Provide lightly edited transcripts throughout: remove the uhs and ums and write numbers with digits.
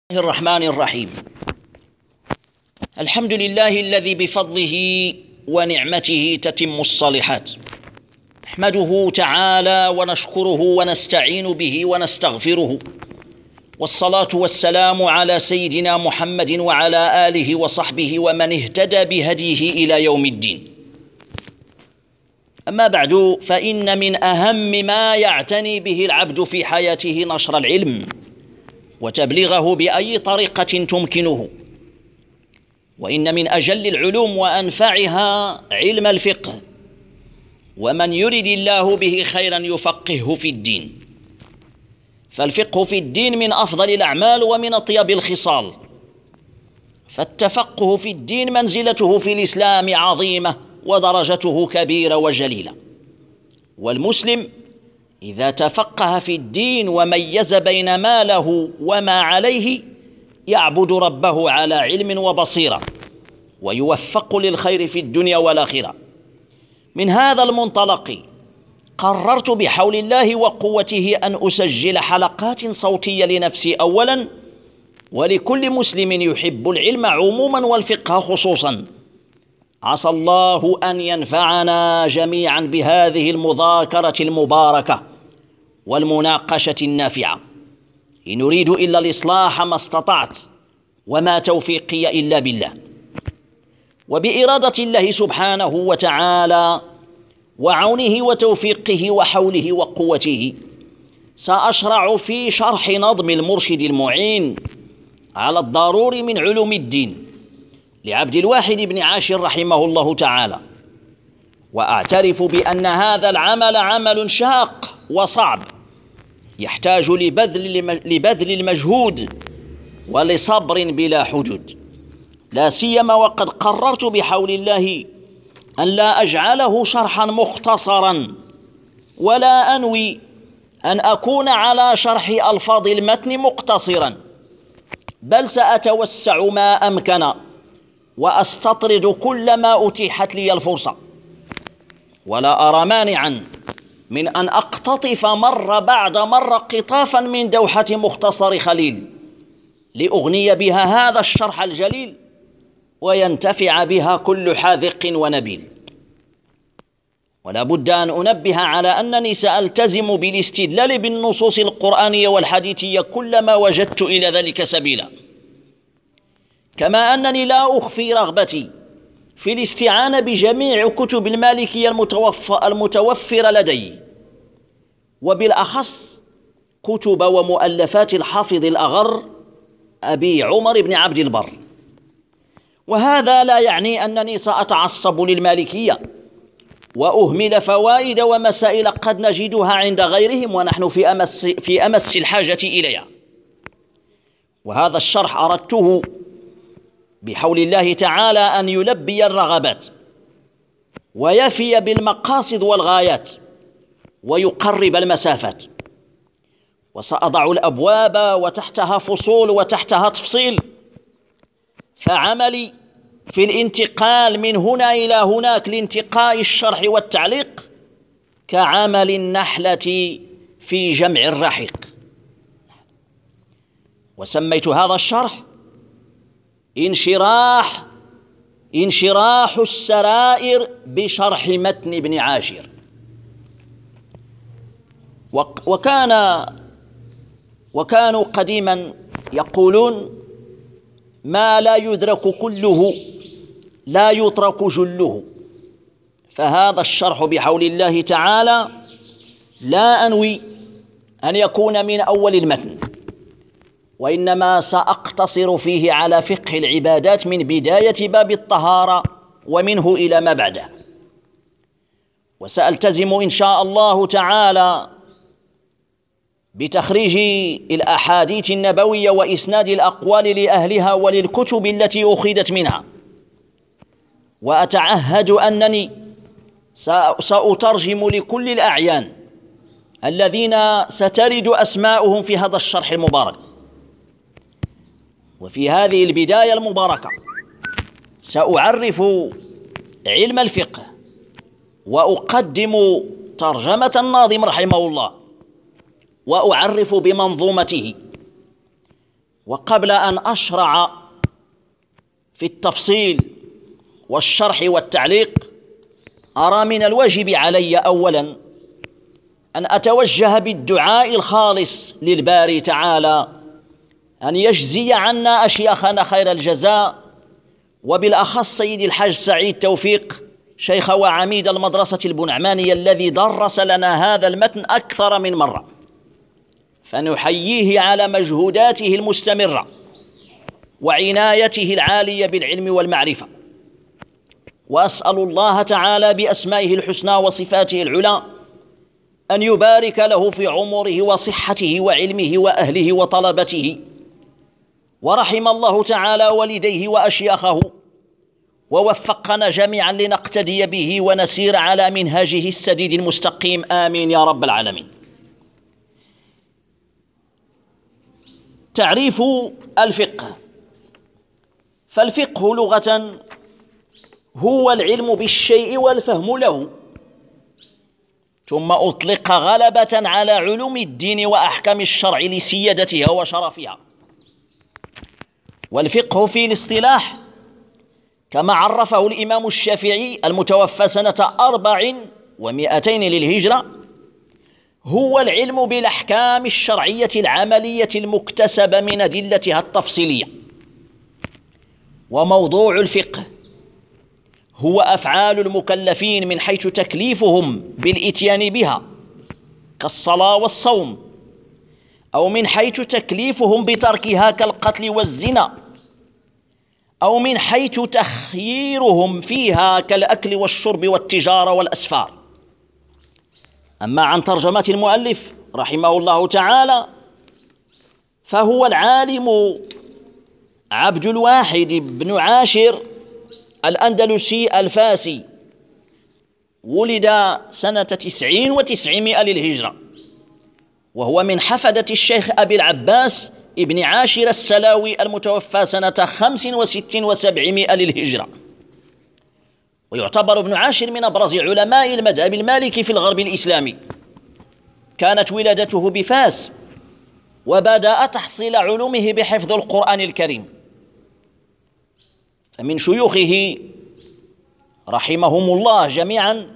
الرحمن الرحيم. الحمد لله الذي بفضله ونعمته تتم الصالحات، نحمده تعالى ونشكره ونستعين به ونستغفره، والصلاة والسلام على سيدنا محمد وعلى آله وصحبه ومن اهتدى بهديه إلى يوم الدين. أما بعد، فإن من أهم ما يعتني به العبد في حياته نشر العلم وتبليغه بأي طريقة تمكنه، وإن من أجل العلوم وأنفعها علم الفقه، ومن يرد الله به خيرا يفقهه في الدين، فالفقه في الدين من أفضل الأعمال ومن أطيب الخصال، فالتفقه في الدين منزلته في الإسلام عظيمة ودرجته كبيرة وجليلة، والمسلم إذا تفقه في الدين وميز بين ما له وما عليه يعبد ربه على علم وبصيرة، ويوفق للخير في الدنيا والآخرة. من هذا المنطلق قررت بحول الله وقوته أن أسجل حلقات صوتية لنفسي أولا، ولكل مسلم يحب العلم عموما والفقه خصوصا. عسى الله أن ينفعنا جميعا بهذه المذاكرة المباركة والمناقشة النافعة. إن أريد إلا الإصلاح ما استطعت، وما توفيقي إلا بالله. وبإرادة الله سبحانه وتعالى وعونه وتوفيقه وحوله وقوته سأشرع في شرح نظم المرشد المعين على الضروري من علوم الدين لعبد الواحد بن عاشر رحمه الله تعالى. وأعترف بأن هذا العمل عمل شاق وصعب، يحتاج لبذل المجهود ولصبر بلا حدود، لا سيما وقد قررت بحول الله أن لا أجعله شرحا مختصرا، ولا أنوي أن أكون على شرح ألفاظ المتن مقتصرا، بل سأتوسع ما أمكن وأستطرد كل ما أتيحت لي الفرصة، ولا أرى مانعا من أن أقتطف مرة بعد مرة قطافا من دوحة مختصر خليل لأغني بها هذا الشرح الجليل وينتفع بها كل حاذق ونبيل. ولا بد أن أنبه على أنني سألتزم بالاستدلال بالنصوص القرآنية والحديثية كلما وجدت إلى ذلك سبيلا، كما أنني لا أخفي رغبتي في الاستعانة بجميع كتب المالكية المتوفرة لدي، وبالأخص كتب ومؤلفات الحافظ الأغر أبي عمر بن عبد البر. وهذا لا يعني أنني سأتعصب للمالكية وأهمل فوائد ومسائل قد نجدها عند غيرهم ونحن في أمس الحاجة إليها. وهذا الشرح أردته بحول الله تعالى أن يلبي الرغبات ويفي بالمقاصد والغايات ويقرب المسافات. وسأضع الأبواب وتحتها فصول وتحتها تفصيل، فعملي في الانتقال من هنا إلى هناك لانتقاء الشرح والتعليق كعمل النحلة في جمع الرحيق. وسميت هذا الشرح انشراح السرائر بشرح متن ابن عاشر. وكانوا قديما يقولون: ما لا يدرك كله لا يترك جله. فهذا الشرح بحول الله تعالى لا أنوي أن يكون من أول المتن، وإنما سأقتصر فيه على فقه العبادات من بداية باب الطهارة ومنه إلى ما بعده. وسألتزم إن شاء الله تعالى بتخريج الأحاديث النبوية وإسناد الأقوال لأهلها وللكتب التي أخذت منها. وأتعهد أنني سأترجم لكل الأعيان الذين سترد أسماؤهم في هذا الشرح المبارك. وفي هذه البداية المباركة سأعرف علم الفقه وأقدم ترجمة الناظم رحمه الله وأعرف بمنظومته، وقبل أن أشرع في التفصيل والشرح والتعليق، أرى من الواجب علي أولا أن أتوجه بالدعاء الخالص للباري تعالى أن يجزي عنا أشياخنا خير الجزاء، وبالأخص سيدي الحاج سعيد توفيق شيخ وعميد المدرسة البنعمانية الذي درس لنا هذا المتن أكثر من مرة، فنحييه على مجهوداته المستمرة وعنايته العالية بالعلم والمعرفة. وأسأل الله تعالى بأسمائه الحسنى وصفاته العلى أن يبارك له في عمره وصحته وعلمه وأهله وطلبته، ورحم الله تعالى والديه وأشياخه، ووفقنا جميعا لنقتدي به ونسير على منهاجه السديد المستقيم، آمين يا رب العالمين. تعريف الفقه. فالفقه لغة هو العلم بالشيء والفهم له، ثم أطلق غلبة على علوم الدين وأحكام الشرع لسيادتها وشرفها. والفقه في الاصطلاح كما عرفه الإمام الشافعي المتوفى سنة 400 للهجرة هو العلم بالأحكام الشرعية العملية المكتسبة من أدلتها التفصيلية. وموضوع الفقه هو أفعال المكلفين من حيث تكليفهم بالإتيان بها كالصلاة والصوم، أو من حيث تكليفهم بتركها كالقتل والزنا، أو من حيث تخييرهم فيها كالأكل والشرب والتجارة والأسفار. أما عن ترجمة المؤلف رحمه الله تعالى فهو العالم عبد الواحد بن عاشر الأندلسي الفاسي، ولد سنة 99 للهجرة، وهو من حفدة الشيخ أبي العباس ابن عاشر السلاوي المتوفى سنة 65 للهجرة. ويعتبر ابن عاشر من أبرز علماء المذهب المالكي في الغرب الإسلامي. كانت ولادته بفاس، وبدأ تحصيل علومه بحفظ القرآن الكريم. فمن شيوخه رحمهم الله جميعا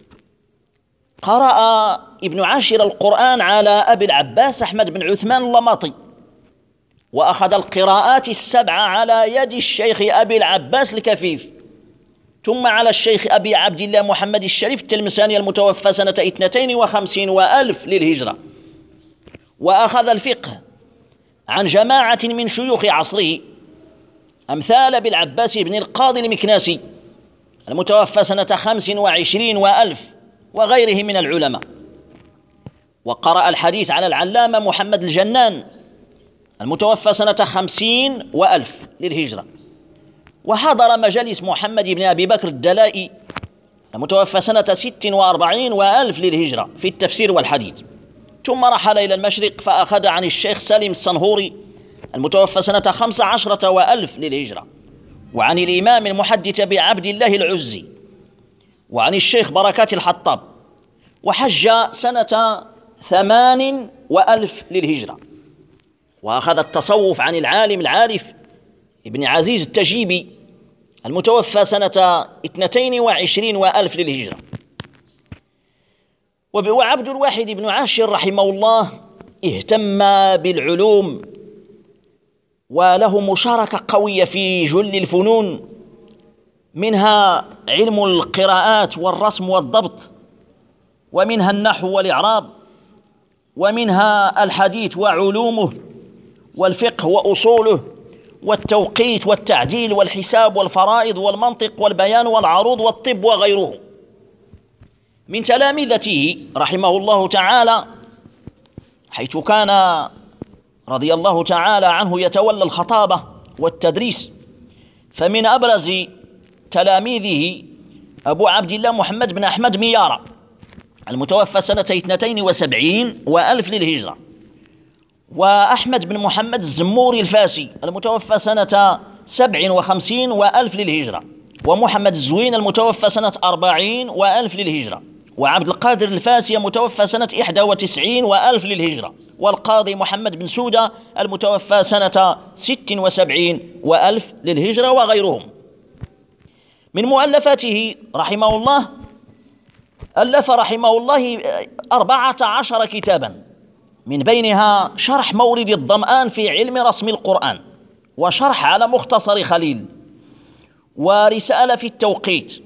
قرأ ابن عاشر القرآن على أبي العباس أحمد بن عثمان اللماطي، وأخذ القراءات السبع على يد الشيخ أبي العباس الكفيف، ثم على الشيخ أبي عبد الله محمد الشريف التلمساني المتوفى سنة 52 للهجرة. وأخذ الفقه عن جماعة من شيوخ عصره أمثال أبي العباس بن القاضي المكناسي المتوفى سنة 25 وغيره من العلماء. وقرأ الحديث على العلامة محمد الجنان المتوفى سنة 50 للهجرة. وحضر مجالس محمد بن أبي بكر الدلائي المتوفى سنة 46 للهجرة في التفسير والحديث. ثم رحل إلى المشرق فأخذ عن الشيخ سالم الصنهوري المتوفى سنة 15 للهجرة، وعن الإمام المحدث أبي عبد الله العزي، وعن الشيخ بركات الحطاب. وحج سنة 8 للهجرة. وأخذ التصوف عن العالم العارف ابن عزيز التجيبي المتوفى سنة 22 للهجرة. وعبد الواحد بن عاشر رحمه الله اهتم بالعلوم، وله مشاركة قوية في جل الفنون، منها علم القراءات والرسم والضبط، ومنها النحو والإعراب، ومنها الحديث وعلومه، والفقه وأصوله، والتوقيت والتعديل والحساب والفرائض والمنطق والبيان والعروض والطب وغيره. من تلامذته رحمه الله تعالى حيث كان رضي الله تعالى عنه يتولى الخطابة والتدريس، فمن أبرز تلاميذه أبو عبد الله محمد بن أحمد ميارة المتوفى سنة 72 للهجرة، وأحمد بن محمد الزموري الفاسي المتوفى سنة 57 للهجرة، ومحمد الزوين المتوفى سنة 40 للهجرة، وعبد القادر الفاسي متوفى سنة 91 وألف للهجرة، والقاضي محمد بن سودة المتوفى سنة 76 وألف للهجرة، وغيرهم. من مؤلفاته رحمه الله ألف رحمه الله 14 كتابا، من بينها شرح مورد الظمآن في علم رسم القرآن، وشرح على مختصر خليل، ورسالة في التوقيت،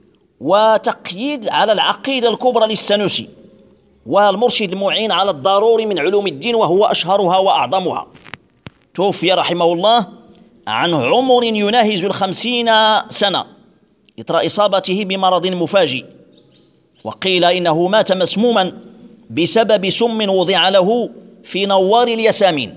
وتقييد على العقيدة الكبرى للسنوسي، والمرشد المعين على الضروري من علوم الدين، وهو أشهرها وأعظمها. توفي رحمه الله عن عمر يناهز 50 سنة إثر إصابته بمرض مفاجئ، وقيل إنه مات مسموما بسبب سم وضع له في نوار الياسمين،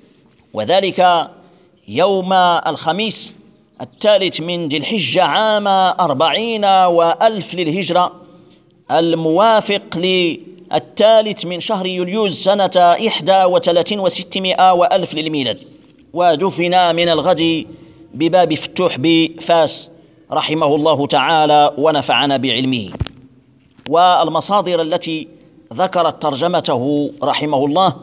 وذلك يوم الخميس 3 من ذي الحجة عام 40 وألف للهجرة، الموافق للثالث من شهر يوليوز سنة 31 و600 وألف للميلاد، ودفن من الغد بباب فتوح بفاس رحمه الله تعالى ونفعنا بعلمه. والمصادر التي ذكرت ترجمته رحمه الله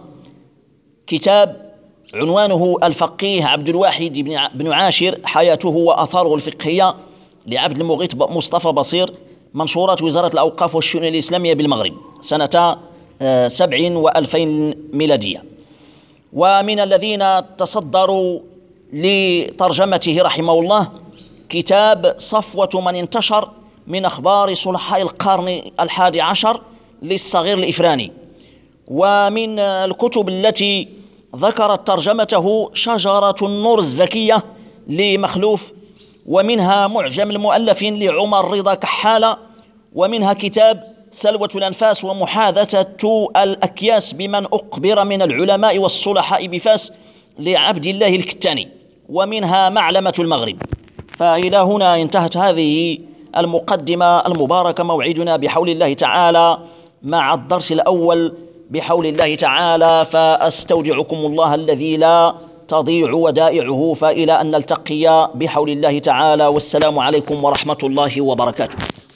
كتاب عنوانه الفقيه عبد الواحد بن عاشر حياته وآثاره الفقهية لعبد المغيث مصطفى بصير، منشورات وزارة الأوقاف والشؤون الإسلامية بالمغرب سنة 7 و2000 ميلادية. ومن الذين تصدروا لترجمته رحمه الله كتاب صفوة من انتشر من أخبار صلحاء القرن 11 للصغير الإفراني. ومن الكتب التي ذكرت ترجمته شجرة النور الزكية لمخلوف، ومنها معجم المؤلفين لعمر رضا كحالة، ومنها كتاب سلوة الأنفاس ومحاذة الأكياس بمن أقبر من العلماء والصلحاء بفاس لعبد الله الكتاني، ومنها معلمة المغرب. فإلى هنا انتهت هذه المقدمة المباركة. موعدنا بحول الله تعالى مع الدرس الأول بحول الله تعالى، فأستودعكم الله الذي لا تضيع ودائعه، فإلى أن نلتقي بحول الله تعالى، والسلام عليكم ورحمة الله وبركاته.